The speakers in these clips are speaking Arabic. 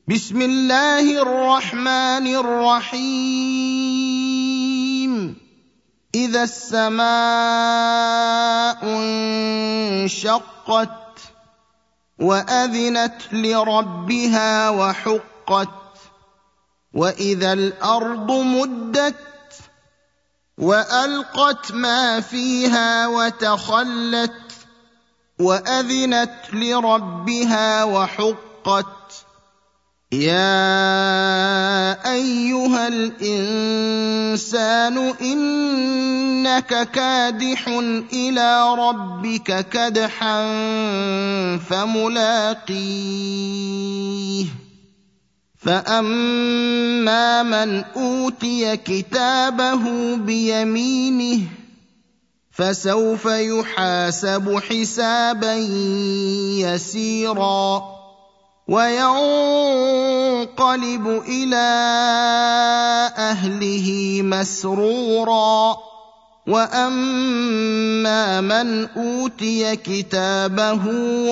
بسم الله الرحمن الرحيم إذا السماء انشقت وأذنت لربها وحقت وإذا الأرض مدت وألقت ما فيها وتخلت وأذنت لربها وحقت يا أيها الإنسان إنك كادح إلى ربك كدحا فملاقيه فأما من أوتي كتابه بيمينه فسوف يحاسب حسابا يسيرا وينقلب إلى أهله مسرورا وأما من أوتي كتابه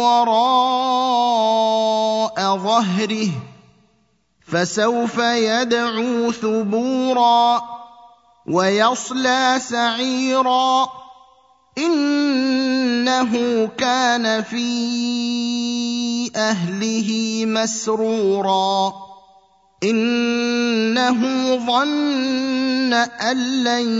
وراء ظهره فسوف يدعو ثبورا ويصلى سعيرا إنه كان في أهله مسرورا إنه ظن أن لن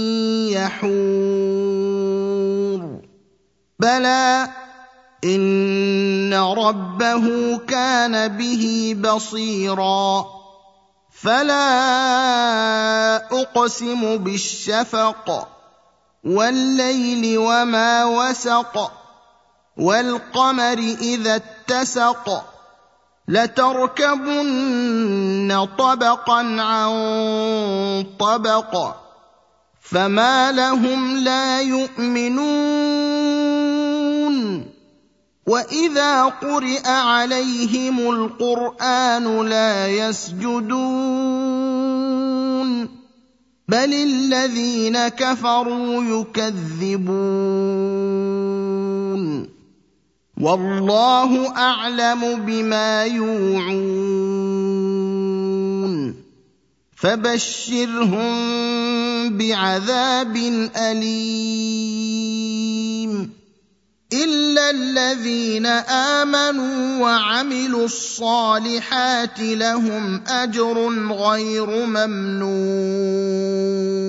يحور بلى إن ربه كان به بصيرا فلا أقسم بالشفق والليل وما وسق والقمر إذا اتسق لتركبن طبقا عن طبق فما لهم لا يؤمنون وإذا قرئ عليهم القرآن لا يسجدون بل الذين كفروا يكذبون والله أعلم بما يوعون فبشرهم بعذاب أليم إلا الذين آمنوا وعملوا الصالحات لهم أجر غير ممنون